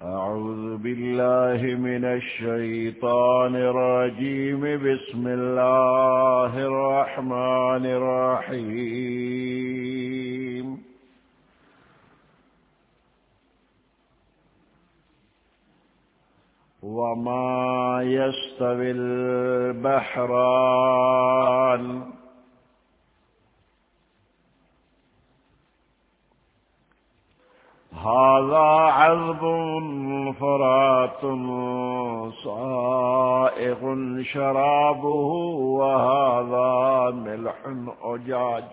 أعوذ بالله من الشيطان الرجيم. بسم الله الرحمن الرحيم. وما يستوي البحران هذا عذب فرات صائغ شرابه وهذا ملح أجاج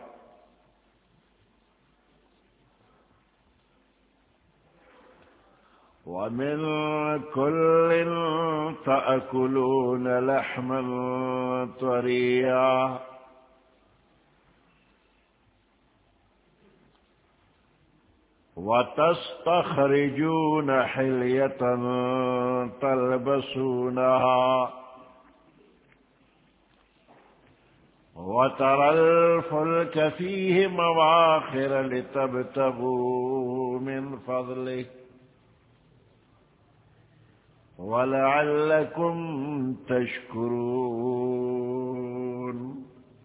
ومن كل تأكلون لحما طريا وتستخرجون حلية تلبسونها وترى الفلك فيه مواخر لتبتغوا من فضله ولعلكم تشكرون.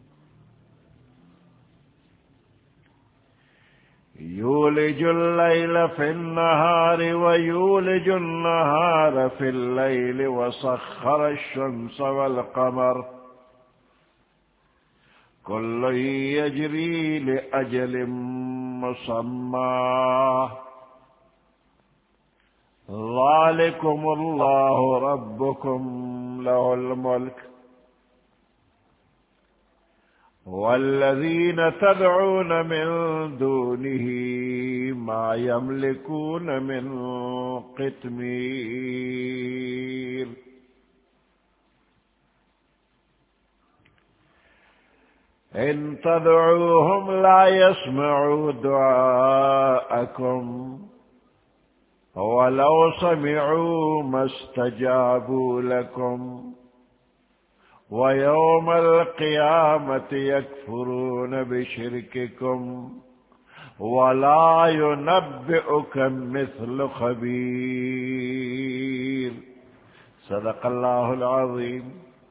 يولج الليل في النهار ويولج النهار في الليل وسخر الشمس والقمر كل يجري لأجل مسمى ذلكم الله ربكم له الملك والذين تدعون من دونه ما يملكون من قطمير. إن تدعوهم لا يسمعوا دعاءكم ولو سمعوا ما استجابوا لكم ويوم القيامة يكفرون بشرككم ولا ينبئك مثل خبير. صدق الله العظيم.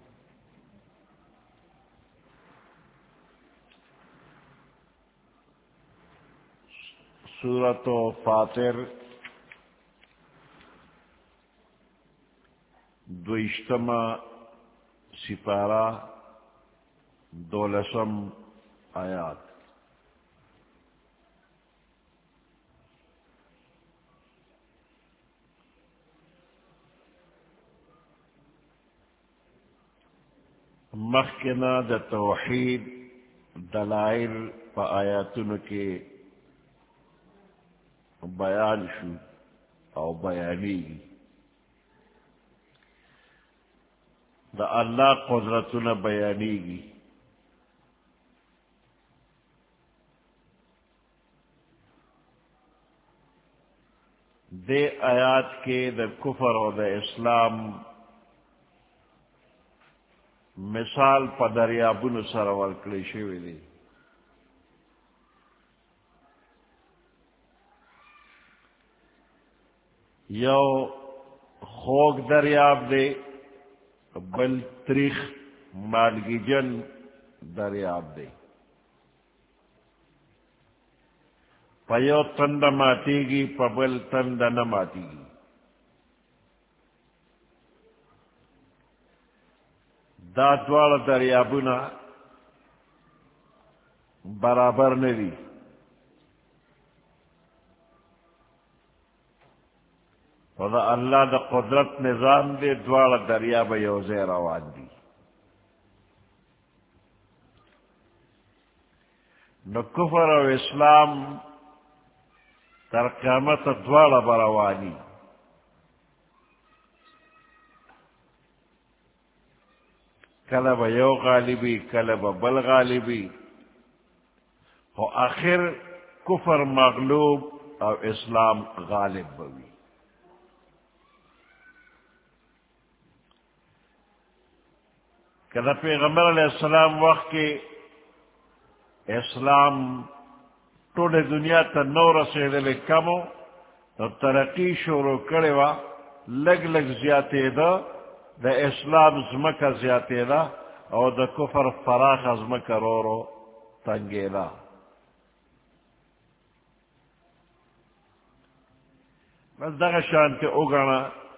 سورة فاطر دویشتما سپارہ 12 آیات. مخکنا د توحید دلائل پا آیاتن کے بیان شو او بیانی دا اللہ قدرتنا بیانی گی. دے آیات کے دا کفر و دا اسلام مثال پا دریابون سرور کلیشے ویدے. یو خوک دریاب دے بل تریخ مالگی جن دریاب دے. پیو تند ماتی گی پبل تند نہ ماتی گی. دا دوار دریابونا برابر ندی. ودا اللہ دا قدرت نظام دے دوار دریاب یوزے روان دی. نو کفر و اسلام تر قیامت دوار بروانی. کلب یو غالبی کلب بل غالبی و آخر کفر مغلوب او اسلام غالب بوی. کدا پیغمبر علیہ السلام وقت کے اسلام ٹوڑے دنیا تا نو رسیدل کمو تو ترقی شروع کرے وا لگ لگ زیادے دا اسلام زمکہ زیادے دا او دا کفر فراخ زمکہ رو رو تنگیلا. بس دغه شان کے اگانا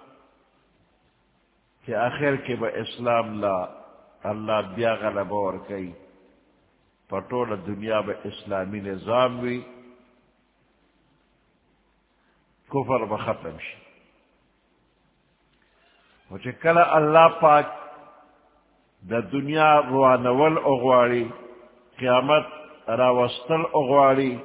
کہ آخر کے با اسلام لا اللہ بیا غلبہ ورکئی پٹول دنیا با اسلامی نظام وی کفر با ختم شی. وچے کلا اللہ پاک دا دنیا روانول اغواری قیامت راوستل اغواری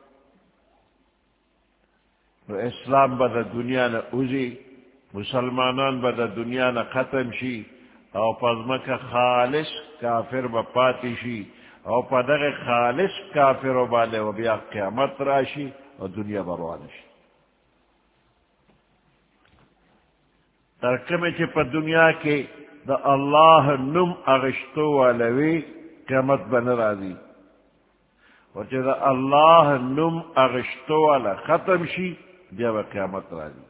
تو اسلام با دا دنیا نا اوزی مسلمانان با دا دنیا نا ختم شی او پزمک خالص کافر با پاتی شی او پدغ خالص کافر و بالے و بیا قیامت راشی و دنیا بروان شی. ترکمی چی پا دنیا کے دا اللہ نم اغشتو والوی قیامت بن راضی و چی دا اللہ نم اغشتو والا ختم شی بیا با قیامت راضی.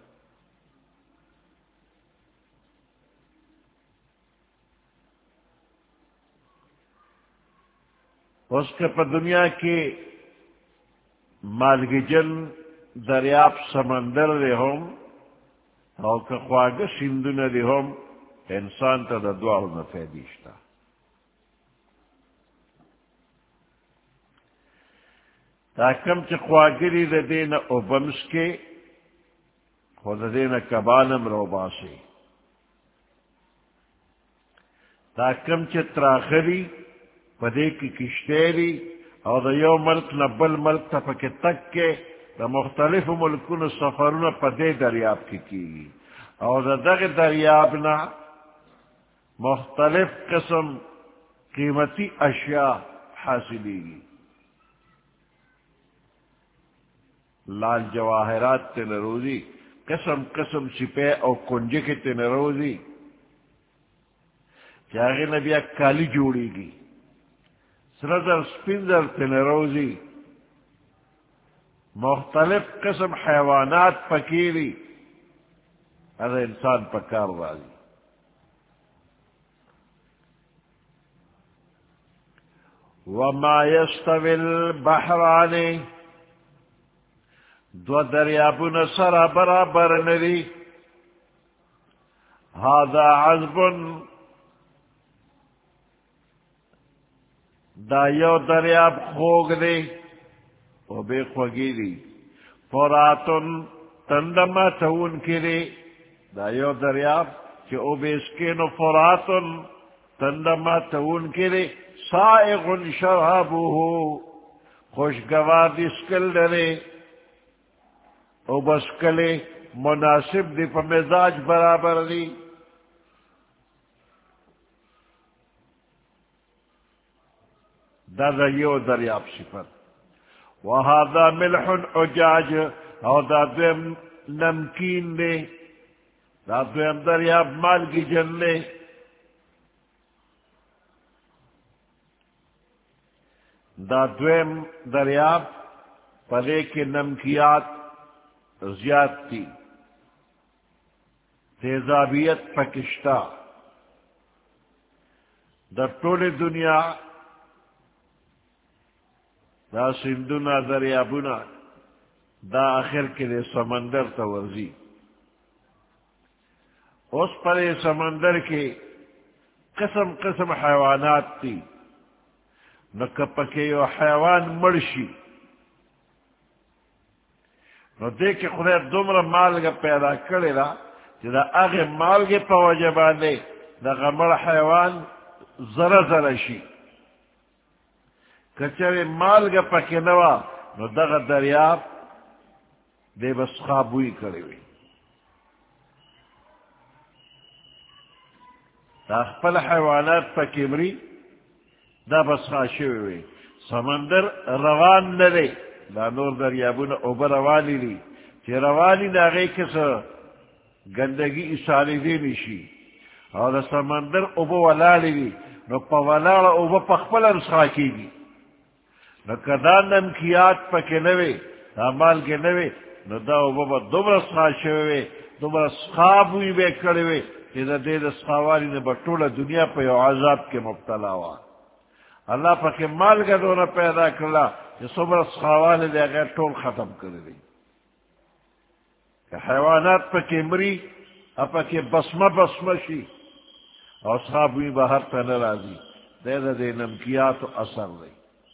اس کے پا دنیا کے مالگجن دریاب سمندر دے ہم او که خواگه سندونه دی هم انسان تا دا دوار نفیدیشتا. تا کم چه خواگه دی دا دین اوبمس کے خود دین کبانم رو باسی. تا کم چه تراخری پدے کی کشتیری او دا یو ملک نبل ملک تا پک تک کے دا مختلف ملکون سفرون پدے دریاب کی او دا دغ دریابنا مختلف قسم قیمتی اشیاء حاصلی گی. لال جواہرات تے نروزی قسم قسم سپے او کنجے کے تے نروزی چاہے نبی کالی جوڑی گی سرزر سپندر تے نروزی مختلف قسم حیوانات پکیری ارے انسان پکار والی. وما يستوي البحران دو دریابون سرا برابر ندی هذا عذب دا یو دریاب خوگ دی او بے خوگی دی فراتن تندما تون کری دا یو دریاب کہ او بے اسکینو فراتن تندما تون کری سائغ شرابوہو خوشگوار دی سکل دنے او بسکلے مناسب دی پا مزاج برابر دی. دا یو دریاب صفت. وهذا ملح اجاج او دا دویم نمکین دے دا دویم دریاب مال کی جن لے. دا دویم دریاب پدے کے نمکیات زیاد تھی تیزابیت پکشتا دا طول دنیا دا سندونا دریابونا دا آخر کے لئے سمندر تا ورزی. اس پر سمندر کے قسم قسم حیوانات تھی نو کپکے یو حیوان مرشی نو دیکھ خدا دومر مالگا پیدا کرے را چی دا آغی مالگی پا وجبانے دا غمر حیوان ذرا ذرا شی کچھوے مالگا پاکی نوا نو دا دریاب دے بس خوابوئی کرے ہوئی. دا اخپل حیوانات پاکی مری دا بس خاشوئی ہوئی. سمندر روان ندے دا نور دریابون اوبر روانی لی چی روانی دا غی کسا گندگی اسالی دینی شی اور دا سمندر اوبو ولالی لی نو پا ولالا اوبو پخپل انسخا کی گی نو کدا نمکیات پا کے نوے دا مال کے نوے نو دا اوبه به دومره څښا شوې وې دومره څښا بوی به یې کړی وې چې د دې د څښاوالي نه به ټوله دنیا په یو عذاب کې مبتلا وه الله پکې مالګه دونه پیدا کړله چې څومره څښاوالی دی هغه ټول ختم کړی دی که حیوانات پکې مري پکې بسمه شي او څښا بوی بهر ته نه راځي دی د دې نمکیاتو اثر دی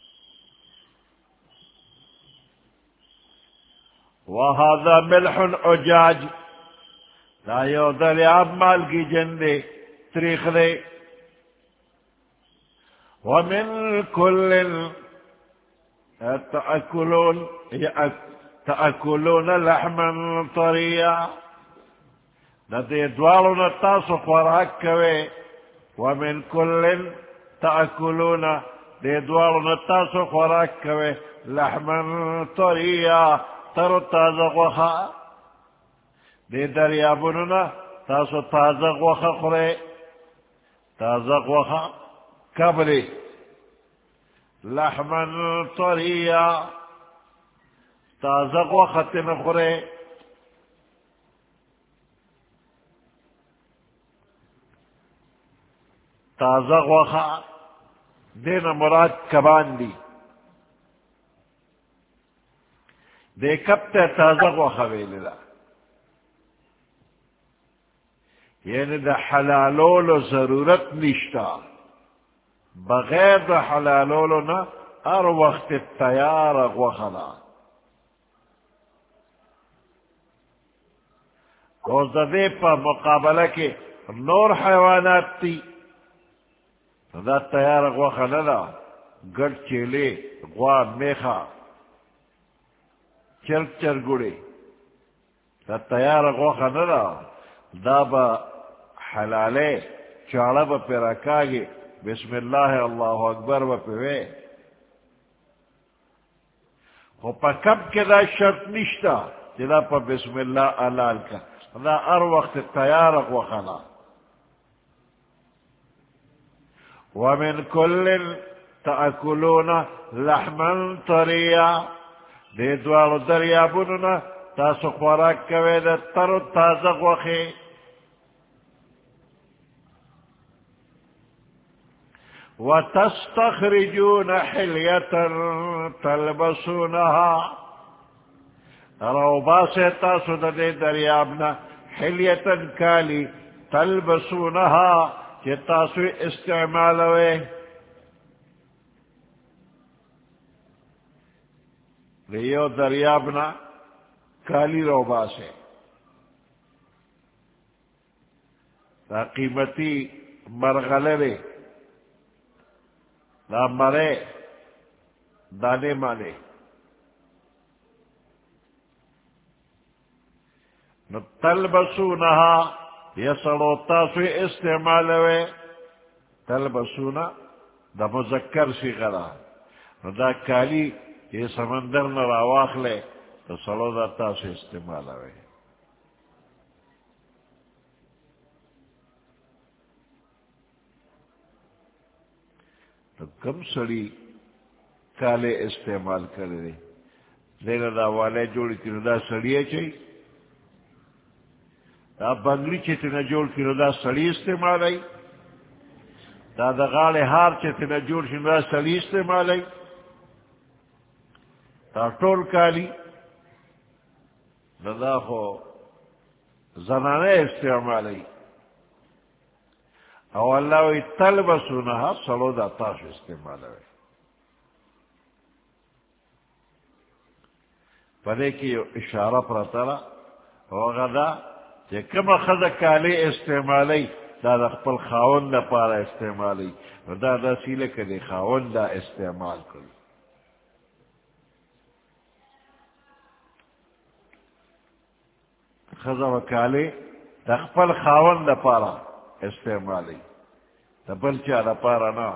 وهذا ملح عجاج دا یو دریاب مالگی جن دے تریخ دے ومن كل تأكلون لحما طريا ندے دوالو نتاسو خوراک کوئے ومن كل تأكلون دے دوالو نتاسو خوراک کوئے لحما طريا تر تازه غوخه دے دریابونو نا تاسو تازه غوخه خورے تازه غوخه کبری لحما طریا تازه غوخه تن خورے تازه غوخه دین مراد کبان دی دے کب تے تازه غوخه ویلی دا یعنی دا حلالولو ضرورت نشتا بغیر دا حلالولو نا ہر وقت تیار غوخلا اور دا دے پا مقابلہ کے نور حیوانات تی دا تیار غوخلا دا گڑ چیلے غوا میخا چرک چرگوڑے دا تیار غوخلا دا دا با حلالے چاڑا با پی رکاگی بسم اللہ اللہ اکبر با پیوے خو پا کب کے دا شرط نشتا جدا پا بسم اللہ علال کا دا ار وقت تیار غوخلا ومن کل تأکلون لحما طریا دے دوارو دریابوننا تاسو خوراک کوئے دا تر تازه غوخی وتستخرجون حلیة تلبسونها روباس تاسو دا دے دریابنا حلیة کالی تلبسونها چی تاسو استعمالوے لیو دریابنا کالی روباس ہے دا قیمتی مرغلرے دا مرے دانے مانے نو تلبسونها یسڑو تاسو استعمال ہوئے تلبسونا دا مذکر سی غرا نو دا کالی یہ سمندر نہ راواخ لے تو سڑو دا تاسو استعمال ہوئے تو کم سڑی کالے استعمال کرے دینا دا والے جوڑی کنو دا سڑیے چاہی دا بنگلی چیتنا جوڑ کنو دا سڑی استعمال آئی دا غالے ہار چیتنا جوڑ کنو دا سڑی استعمال آئی دا ٹول کالی دا خو زنانے استعمال آئی او اللہ وی تلبسونها سلو دا تاسو استعمال ہوئے پدے کی اشارہ پرتارا وغدا کہ کم خد کالے استعمالی دا دا خپل خاون دا پارا استعمالی دا دا سیلے کدے خاون دا استعمال کری خدا و کالے دا خپل خاون دا پارا استعمالی دا بلچا دا پارا نا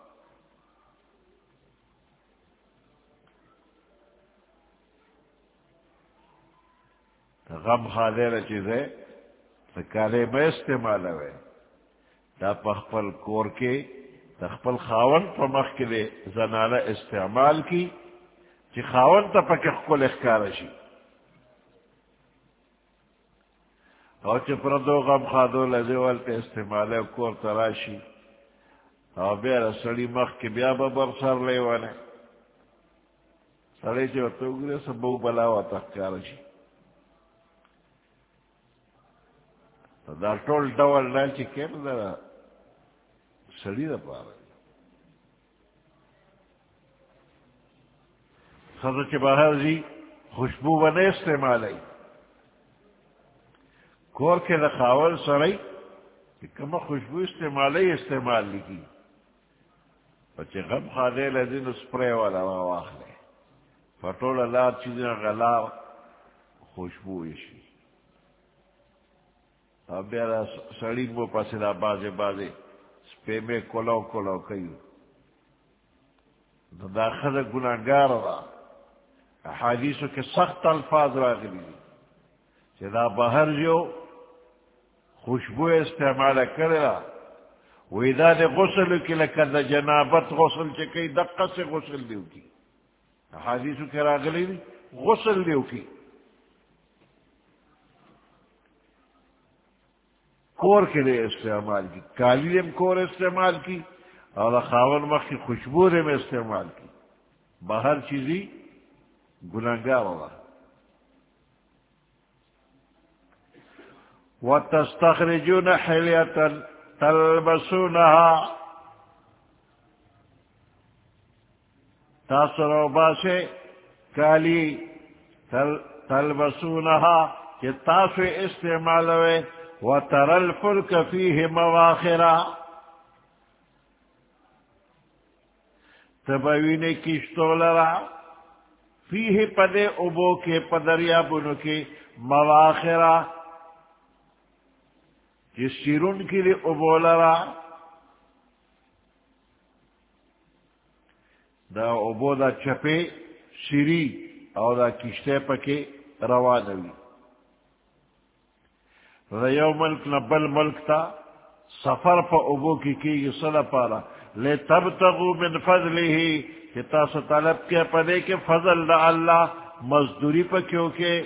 دا غم خادر چیزے دا کالے میں استعمال ہوئے دا پخپل کور کے دا خپل خاون پا مخ کے لئے زنانہ استعمال کی چی خاون تا پا کخکل اخکارشی او چې پردو غم خادو لذي ولته استعماله کور تراشي او بیا سړی مخ کې بیا به برسر لیواله سړی چې ورته وګوري سبو بلا ورته ښکاره شي دا ټول ډول نه چې کوم دا سړي دپاره ښځه چې بهر ځي خوشبو به نه استعمالوي کور کې د خاوند سړی چې کومه خوشبو استعمالوي استعمال لیکي او چې غم خادی لځي نو سپری والا راواخلی په ټوله لار چیزونه غلا خوشبو یې شي او بیا دا سړی مو پسې دا بازې سپی مې کولو کوي نو دا ښځه ګناهګاره ده احادیثو کې سخت الفاظ راغلي دي چې دا بهر جو خوشبو استعماله کړې ده وی دا د غسل کې لکه د جنابت غسل چې کوي دقسې غسل دی وکړي احادیثو کې راغلي دي غسل دی وکړي کور کې دې استعمال کی کالی دې کور استعمال کی او د خاوند مخ کې خوشبو دې استعمال کی بهر چیزی گناہگار ہوگا وَتَسْتَخْرِجُونَ حِلْيَةً تَلْبَسُونَهَا تاثر و باسے کالی تلبسونها کہ تاسو استعمال ہوئے وَتَرَى الْفُلْكَ فِيهِ مَوَاخِرَا تبوین کشتو لرا فیہ پدے ابو کے پدریابنو کے مواخرہ جس سیرون کے لئے ابو لرا دا ابو دا چپے سیری او دا کشتے پکے روانوی دا یو ملک نبل ملک تا سفر پا ابو کی صدا پارا لے تبتغو من فضلہی کہ تاسو طلب کے پدے کے فضل دا اللہ مزدوری پا کیونکہ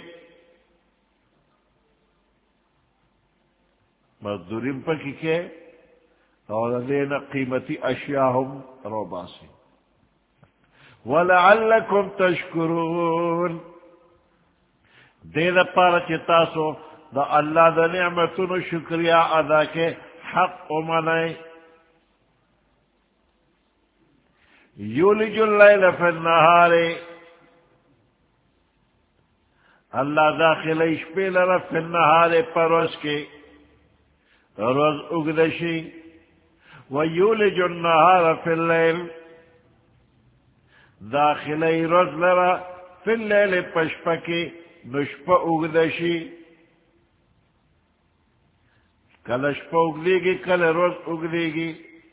مزدوری پا کی اور دینا قیمتی اشیاءہم رو باسی وَلَعَلَّكُمْ تَشْكُرُونَ دینا پارا کہ تاسو دا اللہ دا نعمتون شکریہ ادا کے حق امانائے یولج اللیل فی النہار اللہ داخل اشپیل رفی النہار پروز کے روز اگدشی ویولج النہار فی اللیل داخل روز لرا فی اللیل پشپکی نشپ اگدشی کل شپ اگدے گی کل روز اگدے گی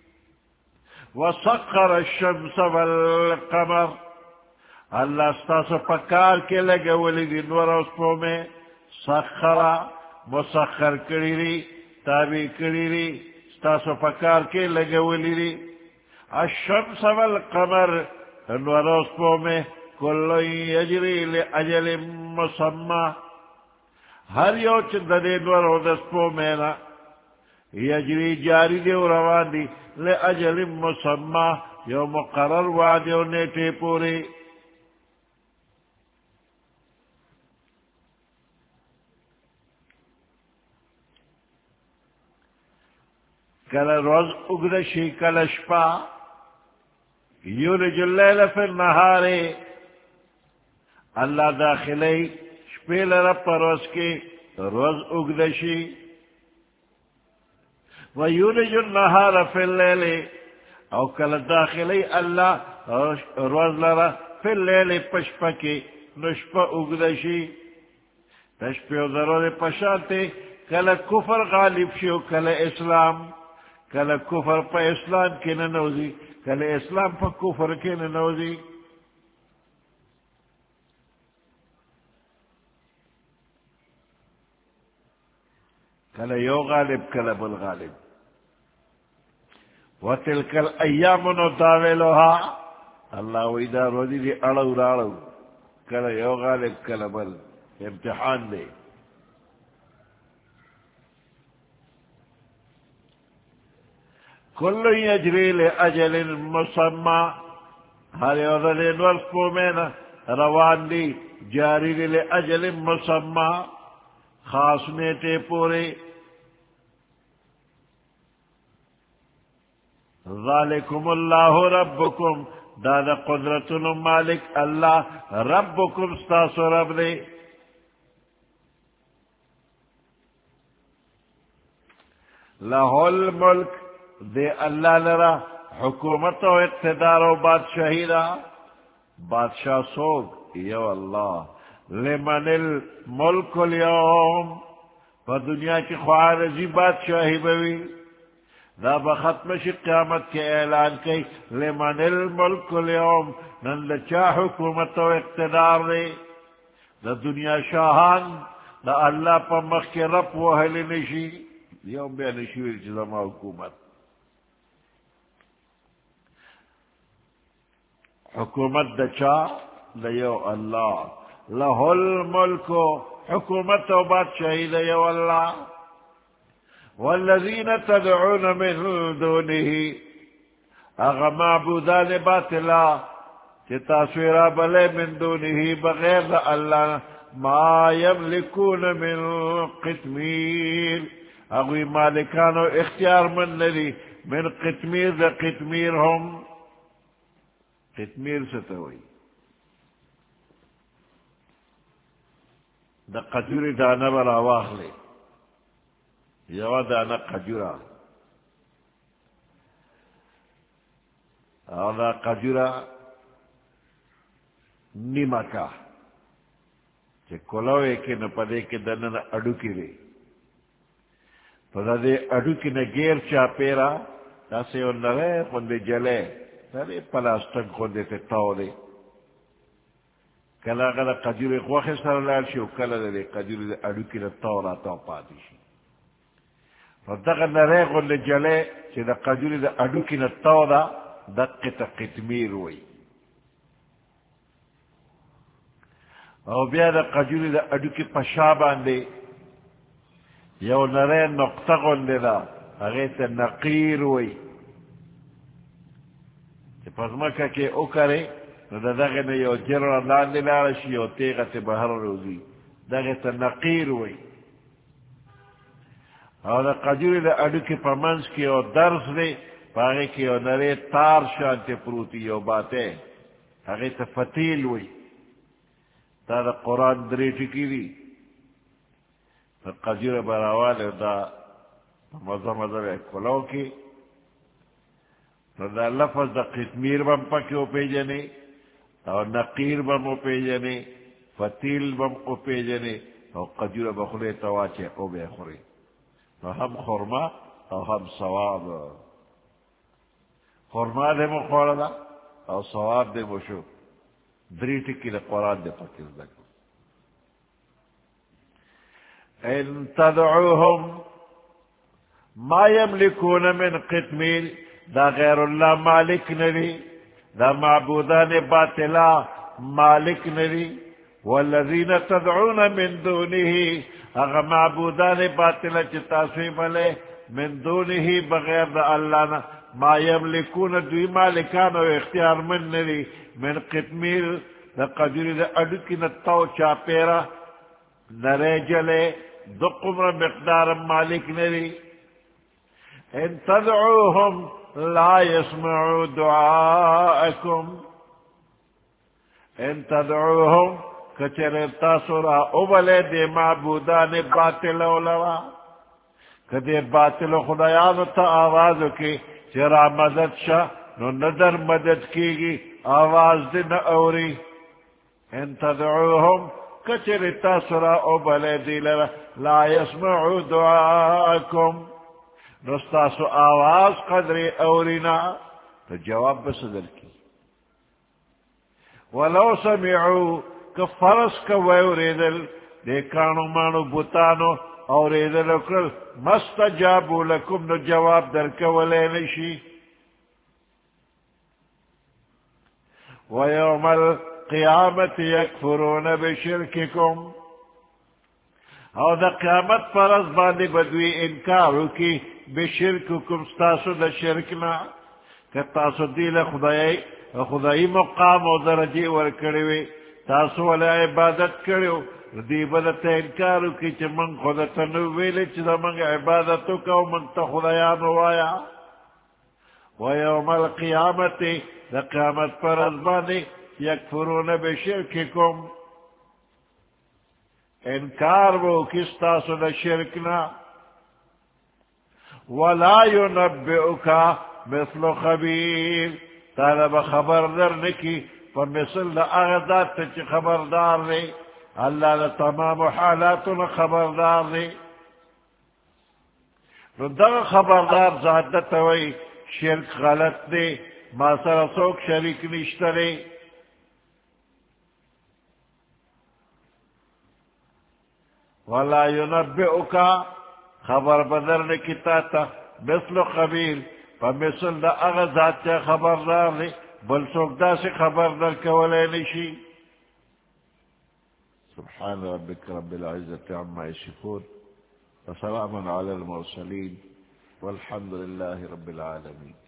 وسخر الشمس والقمر اللہ ستاسو پکار کے لگے ولی دی نور اسپو میں سخرا مسخر کری تابع کری ستاسو پکار کے لگے ولی دی الشمس والقمر نور اسپو میں کل یجری لأجل مسمى ہر یو چندے نور اسپو میں نا یجری جاری دی و روان دی لأجل مسمى یو مقرر وعدی و نیٹے پوری کل روز اگدشی کل شپا یولج اللیل فی النہار اللہ داخلی شپیل رب پروز کی روز اگدشی وَيُولِجُ النَّهَارَ فِي اللَّيْلِ او کل داخلی اللہ روز لرا فی اللیل پشپکی نشپ اگدشی تشپیو ضرور پشانتے کل کفر غالب شیو کل اسلام کل کفر پا اسلام کی ننوزی کل اسلام پا کفر کی ننوزی کل یو غالب کل بالغالب وَتِلْكَ الْأَيَّامُ نُدَاوِلُهَا اللہ ویدہ روزی دی اڑو راڑو کل یو غالب کل بل امتحان دے کل یجری لأجل مسمى ہر یوزل ورسپو میں نا روان دی جاری دی لأجل مسمى خاص نیٹے پورے ذالکم اللہ ربکم دادا قدرت مالک اللہ ربکم استاسو رب دے لہ الملک دے اللہ لرا حکومت و اقتدار و بادشاہی دا بادشاہ سوگ یو اللہ لمن الملک اليوم پا دنیا کی خواہ رضی بادشاہی بوی دا بختم شی قیامت کے اعلان کی لمن الملک اليوم نن لچا حکومت و اقتدار دے دا دنیا شاہان دا اللہ پا مخ کے رب وحلی نشی یوم بے نشویر چیزما حکومت حکومت دچا دیو اللہ لہ الملک حکومت و بادشاہی دیو اللہ والذین تدعون من دونه اغا معبودان باطلا چی تاسویرا بلے من دونه بغیر دا اللہ ما یملکون من قتمیر اگوی مالکانو اختیار من ندی من قتمیر دا قتمیر ہم قتمیر سے تو ہوئی دا قجوری دانا برا واخلے یوا دانا قجورا اور دا قجورا نیمکا چے کلوے کے نپدے کے دنن اڈو کی رے پدا دے اڈو کی نگیر چا پیرا تاسے انرے کندے جلے تارے پلاسٹک کندے تے تاو دے کلا غدا قجوری خوخ سر لال شو کلا دے قجوری دے اڈو کی تاو را تاو پاتی شی فدغا نرے کندے جلے چے دا قجوری دے اڈو کی تاو دا دقیتا قتمیر ہوئی او بیا دا قجوری دا اڈو کی پشا باندے یو نرے نقطہ گندے دا اغیتا نقیر ہوئی چی پزمکا کے او کرے دا دغن یو جرر لاندے لارشی یو تیغت بہر روزی دغیتا نقیر ہوئی او دا قجوری دا اڈو کی پمنس کی یو درس دے پاگے کی یو نرے تار شانتے پروتی یو باتے اغیتا فتیل ہوئی تا دا قرآن دریٹی کی دی قجور براوال دا مزہ مزہ کلو کی دا لفظ دا قتمیر بم پکی او پیجنے اور نقیر بم او پیجنے فتیل بم او پیجنے اور قجور بخلے تواچے او بے خوری ہم خورما اور ہم ثواب خورما دے مو خوردا اور ثواب دے مو شو دریٹی کی دا قرآن دے پکیز دکو ان تدعوهم ما يملكون من قتمیر دا غیر اللہ مالک نری دا معبودان باطلا مالک نری والذین تدعون من دونه اغا معبودان باطلا چتاسوی ملے من دونه بغیر دا اللہ نا ما يملكون دوی مالکان و اختیار من نری من قتمیر دا قدری دا اڈکی نتاو چاپیرا نرے جلے دو قمر مقدار مالک نری ان تدعوهم لا يسمعوا دعاءكم ان تدعوهم کچر تاسورا اوبلے دے معبودان باطل اولوا کدے باطل خدایان تا آوازو کی چرا مدد شا نو ندر مدد کی گی آواز دے نہ اوری ان تدعوهم کچر تاسورا اوبلے دی لرا لا يسمعوا دعاءكم نستاسو آواز قدر اورینا تو جواب بصدر کی ولو سمعوا کفرس کوریدل دیکانو مانو بوتانو اوریدل اکرل مستجابو لکم نو جواب در کولے نشی ویوم القیامت یکفرون بشرککم او دا قیامت پر از باندې بدوی انکارو کی بشرککم ستاسو دا شرکنا کہ تاسو دیل خدای مقام و درجی ورکڑوی تاسو والا عبادت کرو دی بدت انکارو کی چی من خودتا نوویلی چی دا من عبادتو کا و من تا خدایانو آیا و یوم القیامت دا قیامت پر از باندې یکفرون بشرککم انکار وہ کس تاسو دا شرکنا ولا ينبئك مثل خبیر طالب خبر در نکی فمثل دا اغداد تا چی خبردار دے اللہ دا تمام حالاتنا خبردار دے نو دا خبردار ذات دا توئی شرک غلط دے ما سر سوک شریک نشترے ولا ينبئك خبر بدر نکتا مثل خبیر فمثل دا اغزات چا خبردار لی بل سوک دا سے خبر در کولے نشی سبحان ربك رب العزة عما يصفون وسلام على المرسلين والحمد لله رب العالمين